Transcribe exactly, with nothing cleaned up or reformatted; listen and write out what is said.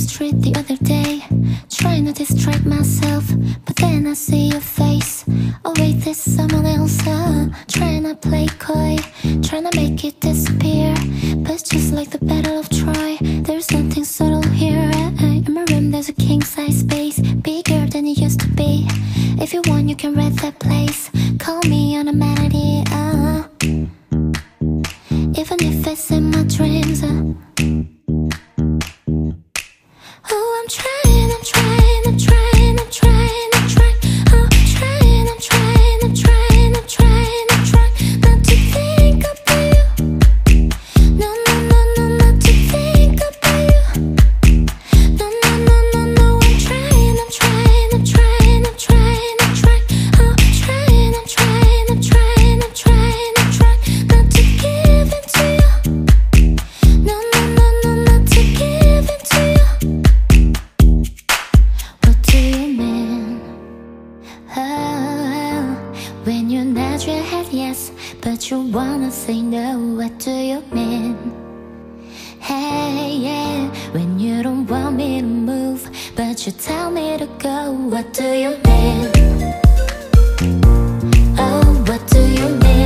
street the other day, trying to distract myself, but then I see your face. Oh wait, there's someone else. uh, Trying to play coy, trying to make it disappear. But just like the Battle of Troy, there's nothing subtle here. I, in my room there's a king-size space, bigger than it used to be. If you want you can rent that place, call me on a melody. uh, Even if it's in my dreams. uh, Oh, I'm trying, I'm trying, I'm trying, I'm trying, I'm trying. Oh, I'm trying, I'm trying, I'm trying, I'm trying, I'm trying not to think about you. No, no, no, no, not to think about you. No, no, no, no, no. I'm trying, I'm trying, I'm trying, I'm trying, I'm trying. Oh, I'm trying, I'm trying, I'm trying, I'm trying, I'm trying not to give in to you. No, no, no, no, not to give in to you. What do you mean? Oh, when you nod your head yes, but you wanna say no. What do you mean? Hey, yeah, when you don't want me to move, but you tell me to go. What do you mean? Oh, what do you mean?